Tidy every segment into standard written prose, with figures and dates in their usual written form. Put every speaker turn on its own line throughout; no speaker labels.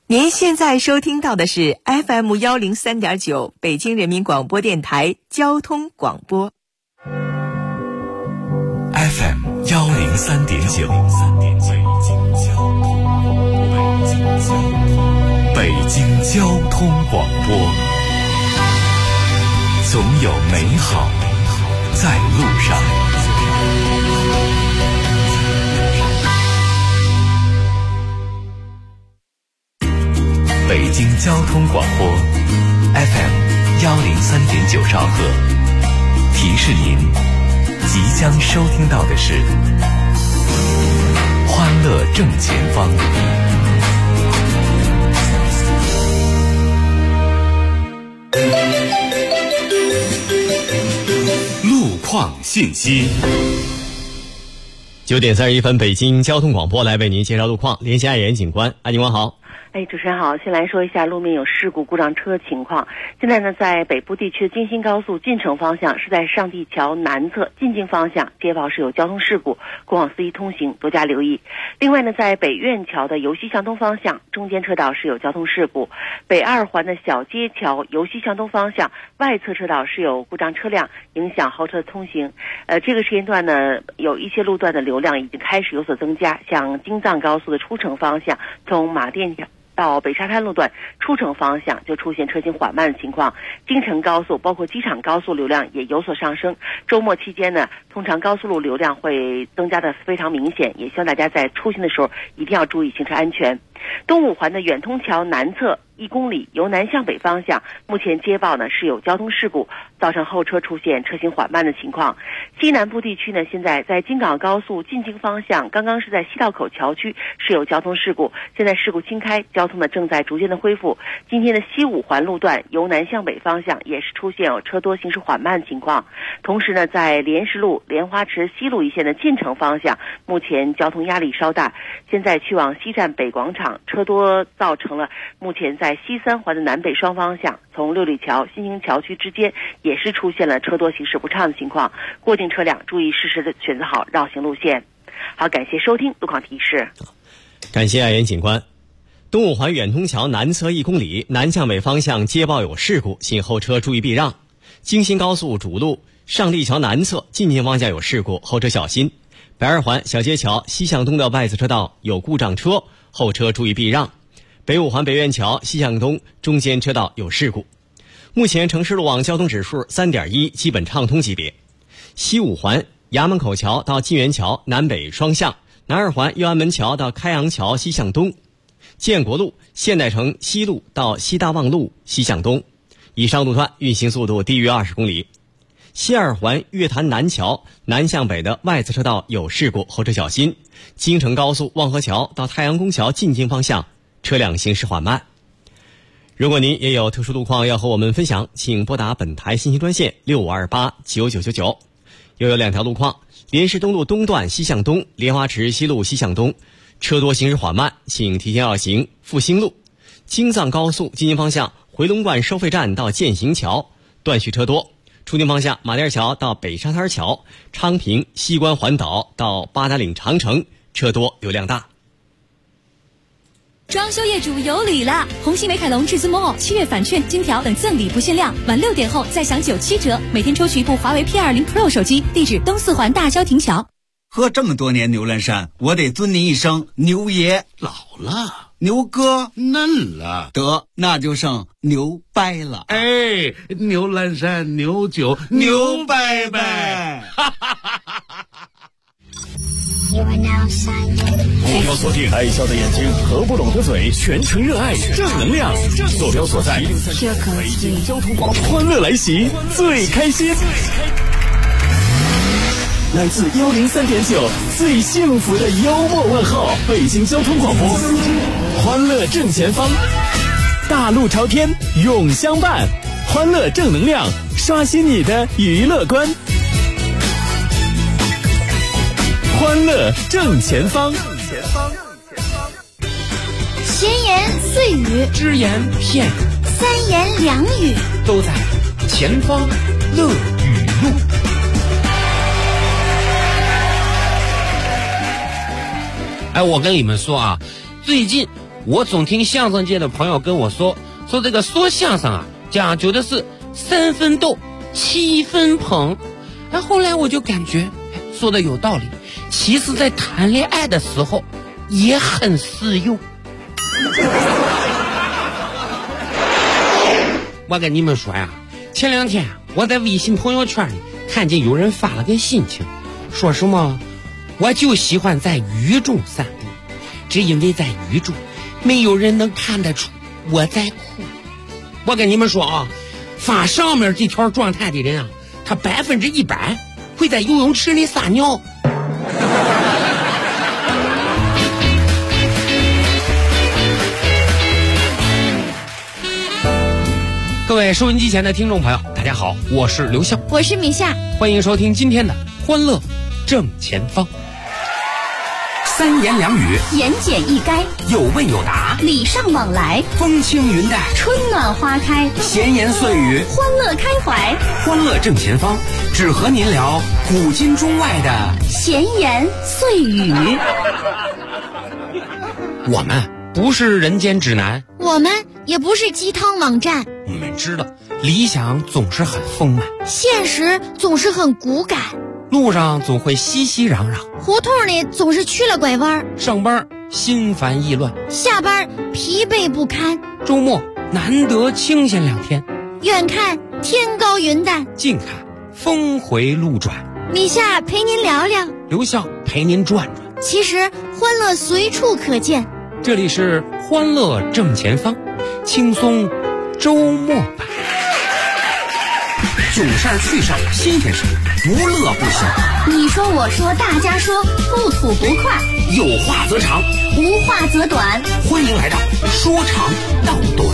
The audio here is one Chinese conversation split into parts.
您现在收听到的是 FM103.9 北京人民广播电台交通广播。
FM103.9 北京交通广播，总有美好在路上。北京交通广播 FM103.9 兆赫，提示您即将收听到的是欢乐正前方。路况信息。
9点31分，北京交通广播来为您介绍路况，连线爱言警官。警官好。
主持人好，先来说一下路面有事故故障车情况。现在呢，在北部地区的京新高速进城方向是在上地桥南侧进京方向接报是有交通事故，过往司机通行多加留意。另外呢，在北苑桥的由西向东方向中间车道是有交通事故，北二环的小街桥由西向东方向外侧车道是有故障车辆，影响后车通行。这个时间段呢，有一些路段的流量已经开始有所增加，像京藏高速的出城方向，从马甸到北沙滩路段出城方向就出现车行缓慢的情况，京承高速包括机场高速流量也有所上升。周末期间呢，通常高速路流量会增加的非常明显，也希望大家在出行的时候一定要注意行车安全。东五环的远通桥南侧1公里由南向北方向，目前接报呢是有交通事故，造成后车出现车行缓慢的情况。西南部地区呢，现在在京港高速进京方向，刚刚是在西道口桥区是有交通事故，现在事故清开，交通呢正在逐渐的恢复。今天的西五环路段由南向北方向也是出现有车多行驶缓慢的情况。同时呢，在莲石路莲花池西路一线的进城方向，目前交通压力稍大，现在去往西站北广场车多，造成了目前在西三环的南北双方向从六里桥新兴桥区之间也是出现了车多行驶不畅的情况，过境车辆注意适时的选择好绕行路线。好，感谢收听路况提示。
感谢爱言警官。东五环远通桥南侧1公里南向北方向接报有事故，请后车注意避让。京新高速主路上地桥南侧进京方向有事故，后车小心。北二环小街桥西向东的外侧车道有故障车，后车注意避让。北五环北苑桥西向东中间车道有事故。目前城市路网交通指数 3.1 基本畅通级别。西五环衙门口桥到金源桥南北双向，南二环右安门桥到开阳桥西向东，建国路现代城西路到西大望路西向东，以上路段运行速度低于20公里。西二环月坛南桥南向北的外侧车道有事故，后车小心。京承高速望河桥到太阳宫桥进京方向车辆行驶缓慢。如果您也有特殊路况要和我们分享，请拨打本台信息专线65289999。又有2条路况，莲石东路东段西向东莲花池西路西向东车多行驶缓慢，请提前绕行复兴路。京藏高速进京方向回龙观收费站到建行桥断续车多，出京方向马甸桥到北沙滩桥、昌平西关环岛到八达岭长城车多流量大。
装修业主有礼了！红星美凯龙至尊 Mall 7月返券、金条等赠礼不限量，晚6点后再享97折，每天抽取一部华为 P20 Pro 手机。地址东四环大郊亭桥。
喝这么多年牛栏山，我得尊您一声牛爷。
老了，
牛哥
嫩了，
得那就剩牛掰了。
哎，牛栏山牛酒牛掰掰。
目标锁定爱笑的眼睛和不拢的嘴，全程热爱正能量。坐标所在北京交通广播，欢乐来袭，最开心。来自103.9最幸福的幽默问候，北京交通广播，欢乐正前方，大路朝天永相伴，欢乐正能量，刷新你的娱乐观。欢乐正前方，
闲言碎语，
只言片语，
三言两语，
都在前方乐语录。我跟你们说啊，最近
我总听相声界的朋友跟我说这个说相声啊，讲究的是3分逗7分捧。后来我就感觉说的有道理，其实在谈恋爱的时候也很适用。我跟你们说呀，前2天我在微信朋友圈里看见有人发了个心情，说什么我就喜欢在雨中散步，只因为在雨中没有人能看得出我在哭。我跟你们说啊，发上面这条状态的人啊，他100%会在游泳池里撒尿。各位收音机前的听众朋友，大家好，我是刘笑，
我是米夏，
欢迎收听今天的欢乐正前方。
3言2语，
言简意赅，
有问有答，
礼尚往来，
风轻云淡，
春暖花开，
闲言碎语，
欢乐开怀。
欢乐正前方，只和您聊古今中外的
闲言碎语。
我们不是人间指南，
我们也不是鸡汤网站，
我们知道理想总是很丰满，
现实总是很骨感，
路上总会熙熙攘攘，
胡同里总是去了拐弯，
上班心烦意乱，
下班疲惫不堪，
周末难得清闲2天，
远看天高云淡，
近看峰回路转。
米夏陪您聊聊，
刘笑陪您转转，
其实欢乐随处可见。
这里是欢乐正前方，轻松周末版。
囧事儿趣事儿新鲜事儿，无乐不休。
你说我说大家说，不吐不快，
有话则长，
无话则短。
欢迎来到说长道短。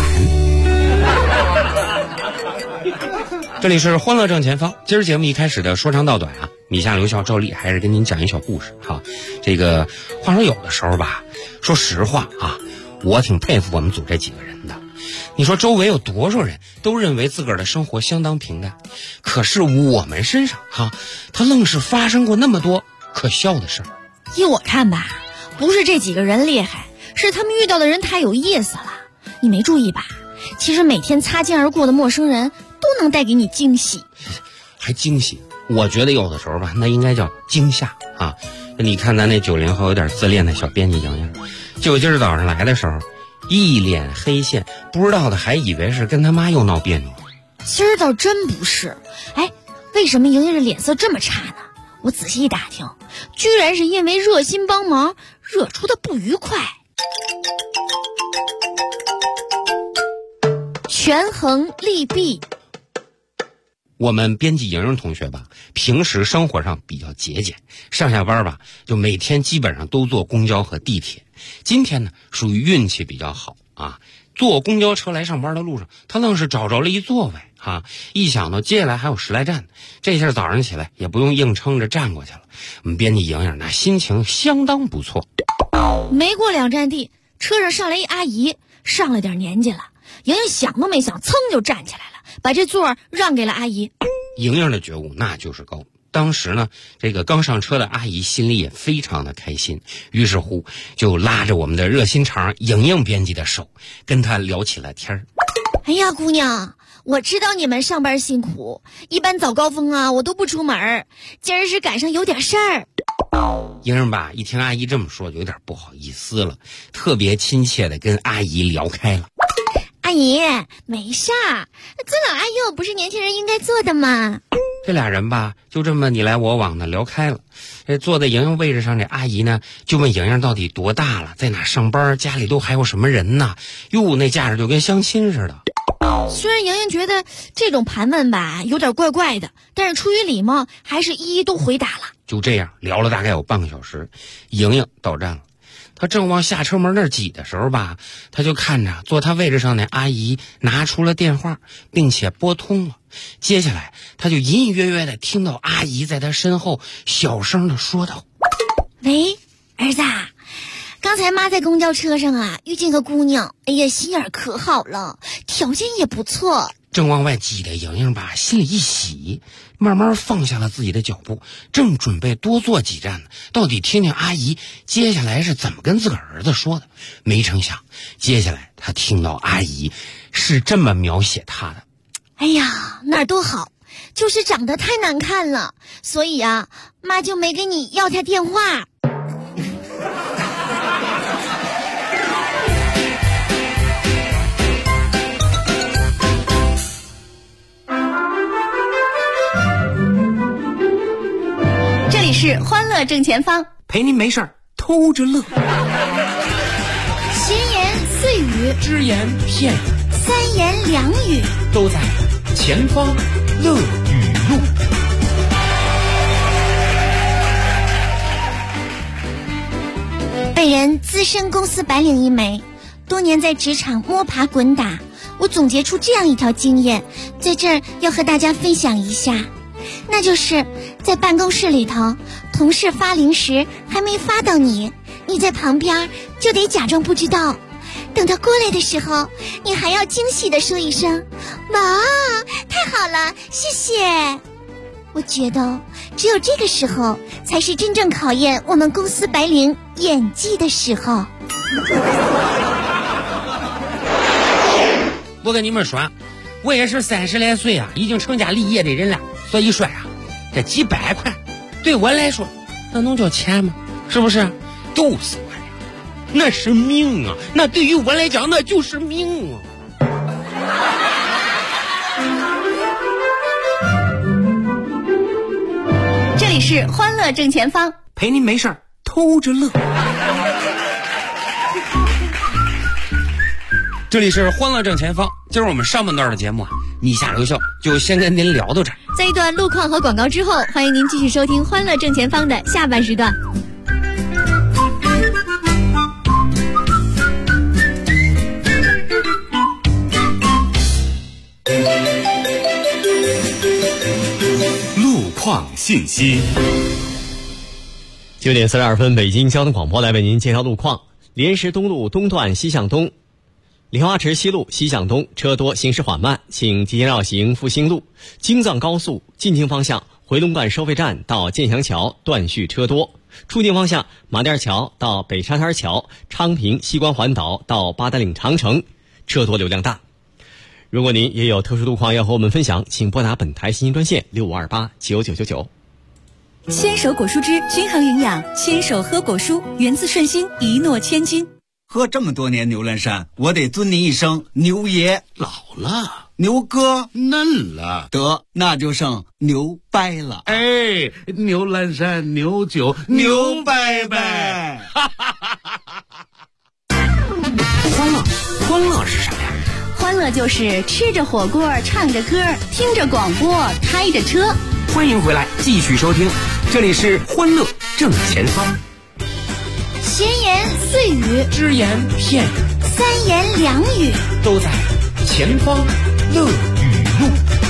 这里是欢乐正前方，今儿节目一开始的说长道短啊，米夏刘笑照例还是跟您讲一小故事哈。这个话说有的时候吧，说实话啊，我挺佩服我们组这几个人的。你说周围有多少人都认为自个儿的生活相当平淡，可是我们身上哈，他愣是发生过那么多可笑的事儿。
依我看吧，不是这几个人厉害，是他们遇到的人太有意思了。你没注意吧？其实每天擦肩而过的陌生人都能带给你惊喜。
还惊喜？我觉得有的时候吧，那应该叫惊吓啊！你看咱那90后有点自恋的小编辑莹莹，就今儿早上来的时候，一脸黑线，不知道的还以为是跟他妈又闹别扭。
今儿倒真不是，哎，为什么莹莹的脸色这么差呢？我仔细一打听，居然是因为热心帮忙惹出的不愉快。权衡利弊。
我们编辑莹莹同学吧，平时生活上比较节俭，上下班吧就每天基本上都坐公交和地铁。今天呢，属于运气比较好啊，坐公交车来上班的路上，他愣是找着了一座位啊！一想到接下来还有10来站，这下早上起来也不用硬撑着站过去了。我们编辑莹莹那心情相当不错。
没过2站地，车上上来一阿姨，上了点年纪了。莹莹想都没想，噌就站起来了，把这座让给了阿姨。
莹莹的觉悟那就是高。当时呢，这个刚上车的阿姨心里也非常的开心，于是乎就拉着我们的热心肠莹莹编辑的手，跟她聊起了天儿。
哎呀，姑娘，我知道你们上班辛苦，一般早高峰啊我都不出门，今儿是赶上有点事儿。
莹莹吧一听阿姨这么说，有点不好意思了，特别亲切的跟阿姨聊开了。
阿姨，没事儿，尊老爱幼不是年轻人应该做的吗？
这俩人吧就这么你来我往的聊开了。这坐在莹莹位置上这阿姨呢，就问莹莹到底多大了，在哪上班，家里都还有什么人呢？哟，那架势就跟相亲似的。
虽然莹莹觉得这种盘问吧有点怪怪的，但是出于礼貌还是一一都回答了。
就这样聊了大概有半个小时，莹莹到站了。他正往下车门那儿挤的时候吧，他就看着坐他位置上的阿姨拿出了电话，并且拨通了。接下来他就隐隐约约的听到阿姨在他身后小声的说道：
喂，儿子，刚才妈在公交车上啊遇见个姑娘，哎呀心眼可好了，条件也不错。
正往外挤的莹莹吧，心里一喜，慢慢放下了自己的脚步，正准备多坐几站呢，到底听听阿姨接下来是怎么跟自个儿儿子说的。没成想，接下来他听到阿姨是这么描写他的：
哎呀，哪儿都好，就是长得太难看了，所以啊，妈就没给你要他电话。
这里是欢乐正前方，
陪您没事儿偷着乐。
闲言碎语，
只言片语，
三言两语，
都在前方乐语录。
本人资深公司白领一枚，多年在职场摸爬滚打，我总结出这样一条经验，在这儿要和大家分享一下。那就是在办公室里头，同事发零食还没发到你在旁边就得假装不知道，等他过来的时候，你还要惊喜地说一声：哇，太好了，谢谢。我觉得只有这个时候才是真正考验我们公司白领演技的时候。
我跟你们说，我也是30来岁啊，已经成家立业的人了，所以说呀，这几百块对我来说那能叫钱吗？是不是？就是我呀，那是命啊，那对于我来讲那就是命啊。
这里是欢乐正前方，
陪您没事儿偷着乐。
这里是欢乐正前方，今儿我们上半段的节目啊，你下留校就先跟您聊到这儿。
在一段路况和广告之后，欢迎您继续收听欢乐正前方的下半时段。
路况信息。
9点42分，北京交通广播来为您介绍路况。莲石东路东段西向东，莲花池西路西向东车多，行驶缓慢，请提前绕行复兴路。京藏高速进京方向回龙观收费站到建祥桥断续车多，出京方向马甸桥到北沙滩桥、昌平西关环岛到八达岭长城车多流量大。如果您也有特殊路况要和我们分享，请拨打本台信息专线65289999。
牵手果蔬汁均衡营养，牵手喝果蔬，源自顺心，一诺千金。
喝这么多年牛栏山，我得尊您一声牛爷。
老了，
牛哥
嫩了，
得那就剩牛掰了。
哎，牛栏山牛酒牛掰掰。
欢乐是啥呀？
欢乐就是吃着火锅，唱着歌，听着广播，开着车。
欢迎回来，继续收听，这里是欢乐正前方。
闲言碎语，
只言片语，
三言两语，
都在前方乐语录。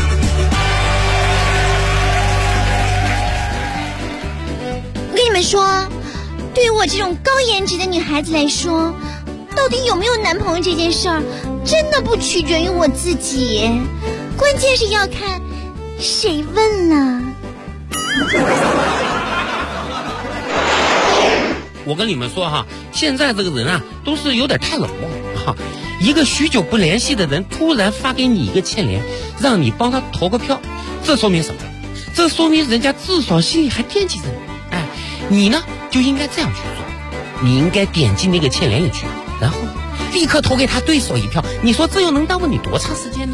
我跟你们说，对于我这种高颜值的女孩子来说，到底有没有男朋友这件事儿，真的不取决于我自己，关键是要看谁问了。
我跟你们说哈，现在这个人啊，都是有点太冷漠了哈。一个许久不联系的人突然发给你一个欠连，让你帮他投个票，这说明什么？这说明人家至少心里还惦记着你。哎，你呢就应该这样去做，你应该点击那个欠连里去，然后立刻投给他对手一票。你说这又能耽误你多长时间呢？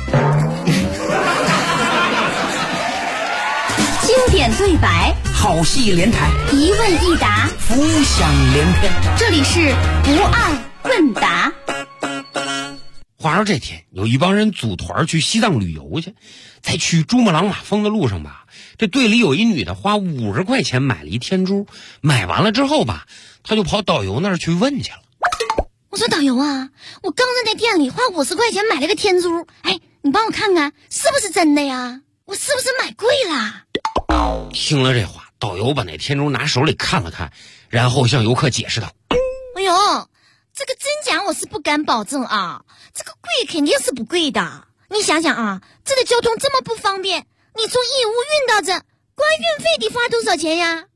经典对白，
好戏连台，
一问一答，
浮想联翩。
这里是不二问答。
话说这天有一帮人组团去西藏旅游去，在去珠穆朗玛峰的路上吧，这队里有一女的花50块钱买了一天珠，买完了之后吧，她就跑导游那儿去问去了。
我说导游啊，我刚在那店里花50块钱买了个天珠，哎，你帮我看看是不是真的呀？我是不是买贵了？
听了这话，导游把那天珠拿手里看了看，然后向游客解释道：
哎呦，这个真假我是不敢保证啊，这个贵肯定是不贵的，你你想想啊，这的交通这么不方便，你从义乌运到这，光运费得花多少钱呀？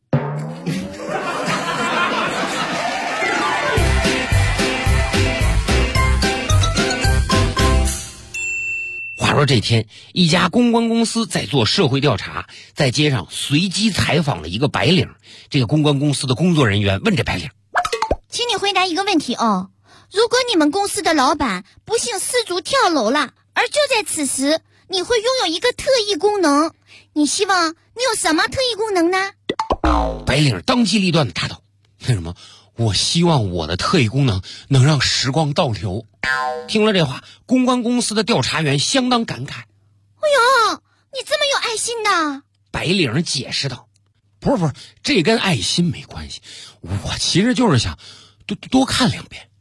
话说这天，一家公关公司在做社会调查，在街上随机采访了一个白领。这个公关公司的工作人员问这白领：
请你回答一个问题哦，如果你们公司的老板不幸失足跳楼了，而就在此时你会拥有一个特异功能，你希望你有什么特异功能呢？
白领当机立断地答道：为什么？我希望我的特异功能能让时光倒流。听了这话，公关公司的调查员相当感慨：
哎呦，你这么有爱心的。
白领解释道：不是，这跟爱心没关系，我其实就是想多看2遍。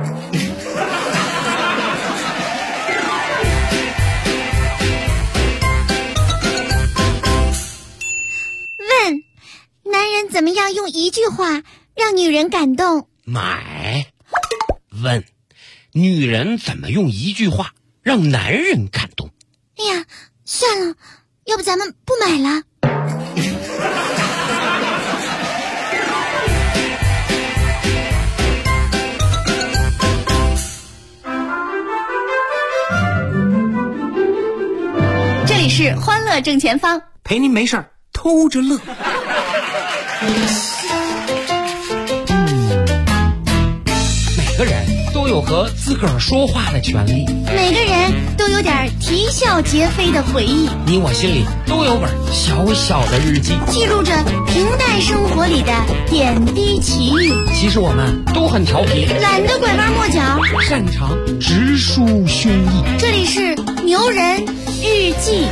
问：男人怎么样用一句话让女人感动？
买。问：女人怎么用一句话让男人感动？
哎呀，算了，要不咱们不买了。
这里是欢乐正前方，
陪您没事儿偷着乐。
每个人都有和自个儿说话的权利，
每个人都有点啼笑皆非的回忆，
你我心里都有本小小的日记，
记录着平淡生活里的点滴奇遇。
其实我们都很调皮，
懒得拐弯抹角，
擅长直抒胸臆。
这里是牛人日记。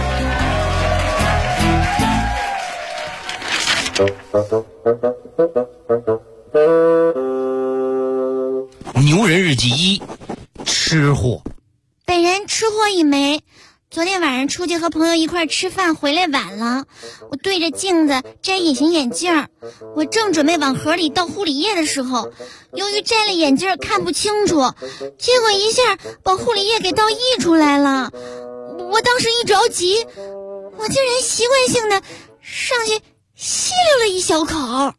牛人日记1：吃货。
本人吃货一枚，昨天晚上出去和朋友一块吃饭，回来晚了，我对着镜子摘隐形眼镜，我正准备往盒里倒护理液的时候，由于摘了眼镜看不清楚，结果一下把护理液给倒溢出来了。我当时一着急，我竟然习惯性的上去吸溜了一小口。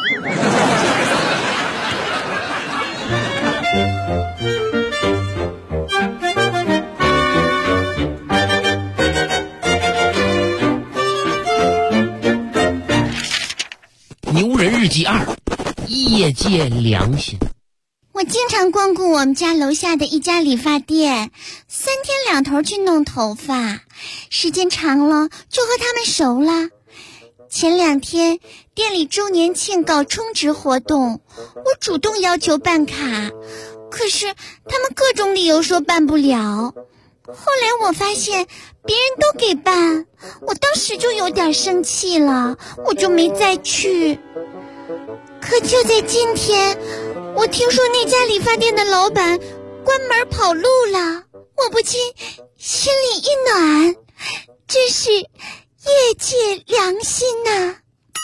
牛人日记2：业界良心。
我经常光顾我们家楼下的一家理发店，3天2头去弄头发，时间长了就和他们熟了。前2天店里周年庆搞充值活动，我主动要求办卡，可是他们各种理由说办不了。后来我发现别人都给办，我当时就有点生气了，我就没再去。可就在今天，我听说那家理发店的老板关门跑路了，我不禁心里一暖，真是业界良心呐。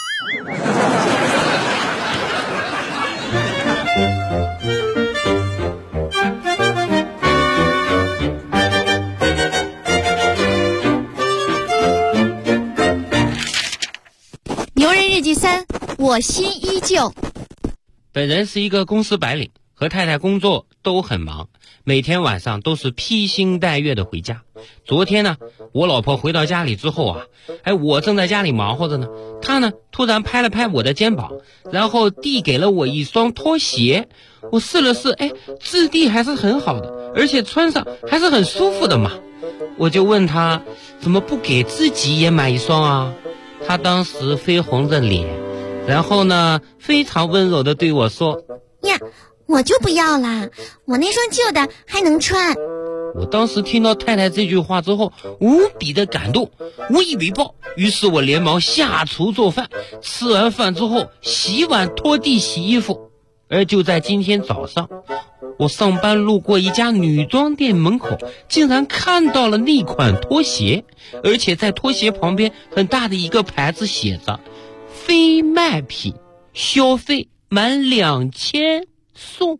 牛人日记3：我心依旧。
本人是一个公司白领，和太太工作都很忙，每天晚上都是披星戴月的回家。昨天呢，我老婆回到家里之后啊，我正在家里忙活着呢，她呢突然拍了拍我的肩膀，然后递给了我一双拖鞋。我试了试，质地还是很好的，而且穿上还是很舒服的嘛。我就问她怎么不给自己也买一双啊？她当时绯红着脸，然后呢非常温柔地对我说：
呀，我就不要啦，我那双旧的还能穿。
我当时听到太太这句话之后无比的感动，无以为报，于是我连忙下厨做饭，吃完饭之后洗碗拖地洗衣服。而就在今天早上，我上班路过一家女装店门口，竟然看到了那款拖鞋，而且在拖鞋旁边很大的一个牌子写着非卖品，消费满2000送。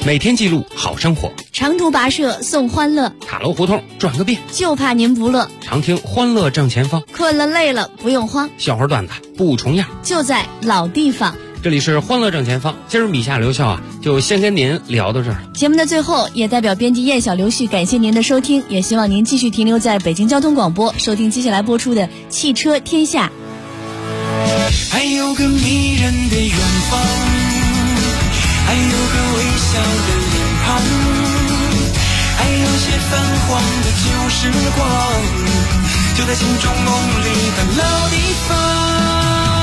每天记录好生活，
长途跋涉送欢乐，
塔楼胡同转个遍，
就怕您不乐。
常听欢乐正前方，
困了累了不用慌，
笑话段子不重样，
就在老地方。
这里是欢乐正前方，今儿米夏刘笑就先跟您聊到这儿。
节目的最后，也代表编辑燕小刘旭感谢您的收听，也希望您继续停留在北京交通广播，收听接下来播出的《汽车天下》。
还有个迷人的远方，还有个微笑的脸庞，还有些泛黄的旧时光，就在心中梦里的老地方。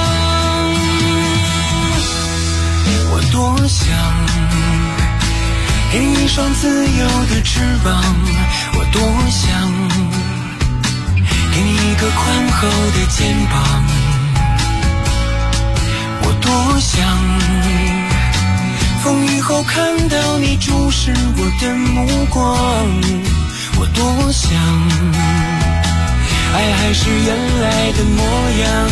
我多想给你一双自由的翅膀，我多想给你一个宽厚的肩膀，我多想风雨后看到你注视我的目光，我多想爱还是原来的模样，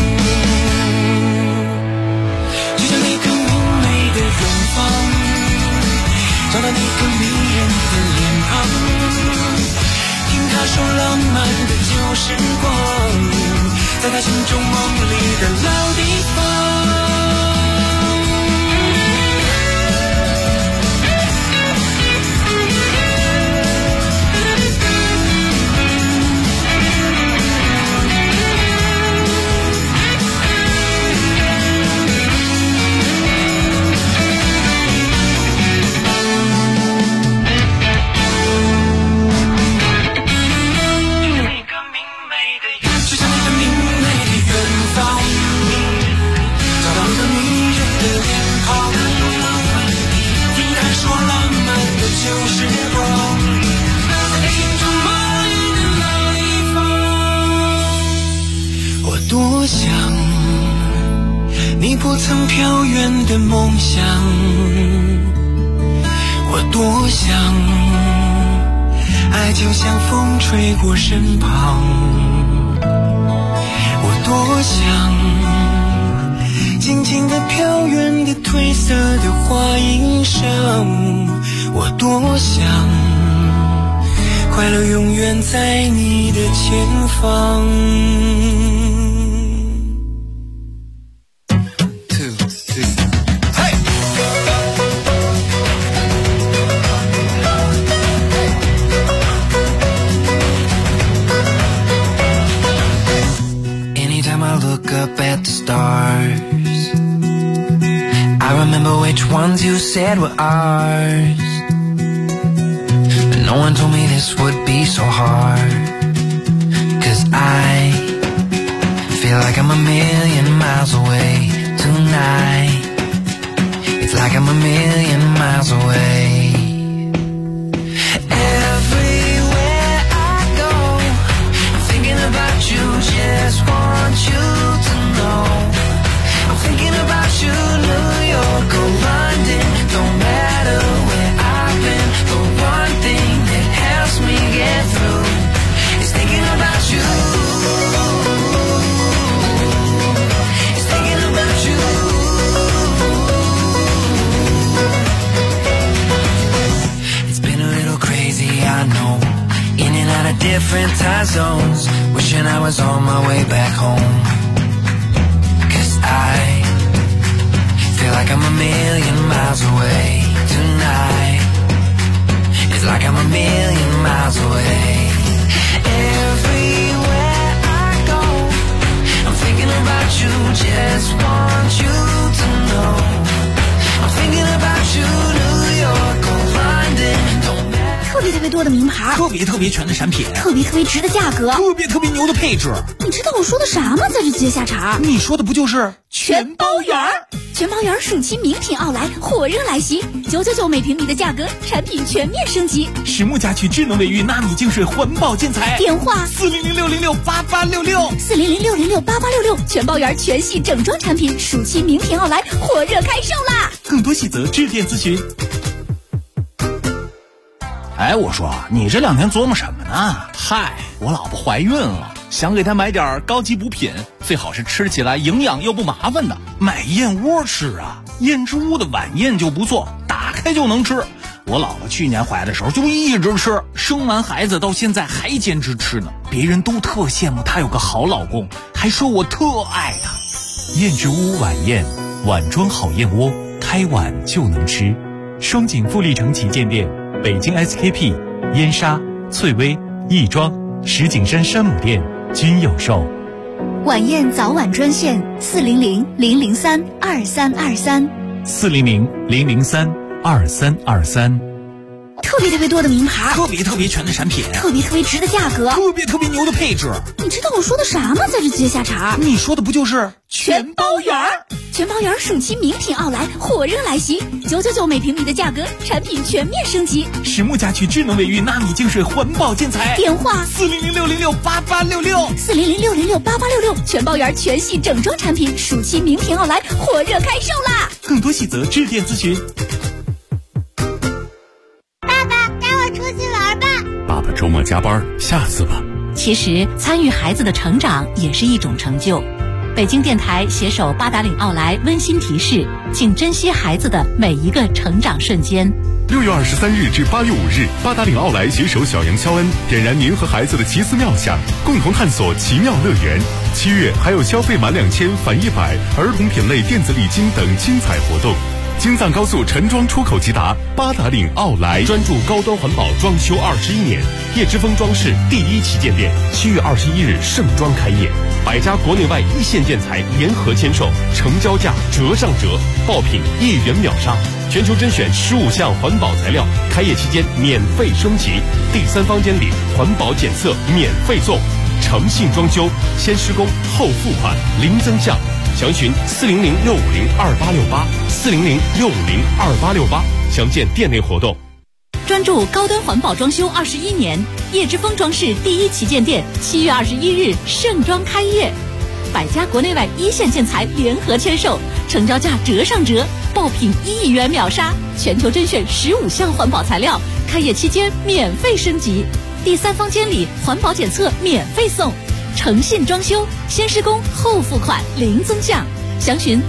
就像一个明媚的远方，找到你个迷人的脸庞，听他说浪漫的旧时光，在他心中梦里的老地方。多想你不曾飘远的梦想，我多想爱就像风吹过身旁，我多想静静地飘远的褪色的花衣裳，我多想快乐永远在你的前方。Which ones you said were ours, but no one told me this would be so hard, 'cause I feel like I'm a million miles away tonight. It's like I'm a million miles away. Everywhere I go, I'm thinking about you, just want you to know. I'm thinking about you, New York or London, don't matter where I've been. The one thing that helps me get through is thinking about you. Is thinking about you. It's been a little crazy, I know, in and out of different time zones, wishing I was on my way back home. I feel like I'm a million miles away tonight. It's like I'm a million miles away. Everywhere I go, I'm thinking about you, just want you to know. I'm thinking about you, New York or London, don't matter.
特别特别多的名牌，
特别特别全的产品，
特别特别值的价格，
特别特别牛的配置。
你知道我说的啥吗？在这接下茬，
你说的不就是
全包圆？全包圆暑期名品奥莱火热来袭，999每平米的价格，产品全面升级。
实木家具、智能卫浴、纳米净水、环保建材。
电话
400668866，400668866，
全包圆全系整装产品，暑期名品奥莱火热开售啦！
更多细则致电咨询。哎，我说你这2天琢磨什么呢？嗨，我老婆怀孕了，想给她买点高级补品，最好是吃起来营养又不麻烦的。买燕窝吃啊，燕之屋的晚宴就不错，打开开就能吃。我姥姥去年怀的时候就一直吃，生完孩子到现在还坚持吃呢。别人都特羡慕她有个好老公，还说我特爱她。
燕之屋晚宴，碗装好燕窝，开碗就能吃。双井富力城旗舰店、北京 SKP、燕莎、翠微、亦庄、石景山山姆店均有售。
晚宴早晚专线400-003-2323。
400-003-2323。
特别多的名牌，
特别全的产品，
特别值的价格，
特别牛的配置。
你知道我说的啥吗？在这接下茬，
你说的不就是全包圆？
全包圆暑期名品奥莱火热来袭，999每平米的价格，产品全面升级。
实木家居智能卫浴纳米净水环保建材，
电话
400-606-8866
400-606-8866。全包圆全系整装产品，暑期名品奥莱火热开售啦！
更多细则致电咨询。
爸爸周末加班，下次吧。
其实参与孩子的成长也是一种成就。北京电台携手八达岭奥莱温馨提示，请珍惜孩子的每一个成长瞬间。
6月23日至8月5日，八达岭奥莱携手小杨肖恩，点燃您和孩子的奇思妙想，共同探索奇妙乐园。7月还有消费满2000返100，儿童品类电子礼金等精彩活动。京藏高速陈庄出口即达，八达岭奥莱专注高端环保装修21年，叶之峰装饰第1旗舰店7月21日盛装开业，100家国内外一线建材联合签售，成交价折上折，爆品1元秒杀，全球甄选15项环保材料，开业期间免费升级，第3方监理环保检测免费送，诚信装修，先施工后付款，零增项。详询400-650-2868，400-650-2868，详见店内活动。
专注高端环保装修21年，叶之峰装饰第1旗舰店7月21日盛装开业，100家国内外一线建材联合签售，成交价折上折，爆品1元秒杀，全球甄选15项环保材料，开业期间免费升级，第3方监理环保检测免费送，诚信装修，先施工后付款，零增项。详询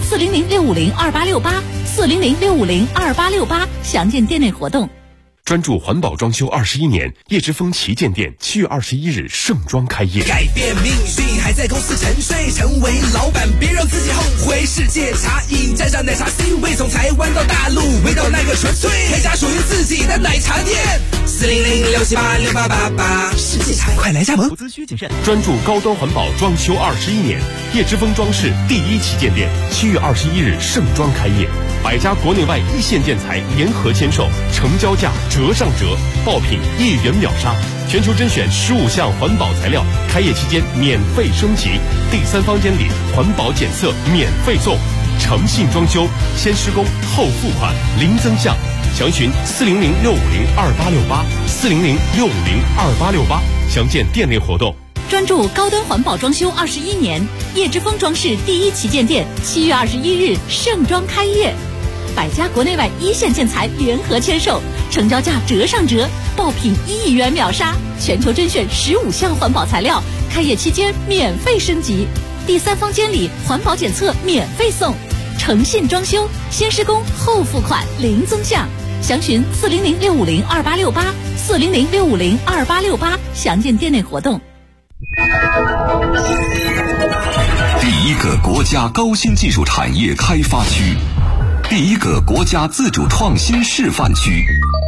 400-650-2868，400-650-2868，详见店内活动。
专注环保装修21年，叶之峰旗舰店7月21日盛装开业。
改变命运还在公司沉睡，成为老板别让自己后悔。世界茶饮沾上奶茶 C 位，从台湾到大陆，味道那个纯粹，开家属于自己的奶茶店。400-678-6888，世界茶快来加盟。
投资需谨慎。
专注高端环保装修21年，叶之峰装饰第1旗舰店7月21日盛装开业，100家国内外一线建材联合签售，成交价折上折，爆品1元秒杀，全球甄选15项环保材料，开业期间免费升级，第3方监理环保检测免费送，诚信装修，先施工后付款，零增项。详询400-650-2868，400-650-2868，详见店内活动。
专注高端环保装修21年，叶之峰装饰第1旗舰店7月21日盛装开业，100家国内外一线建材联合签售，成交价折上折，爆品1元秒杀，全球甄选15项环保材料，开业期间免费升级，第3方监理环保检测免费送，诚信装修，先施工后付款，零增项。详询400-650-2868，400-650-2868，详见店内活动。
第一个国家高新技术产业开发区，第一个国家自主创新示范区。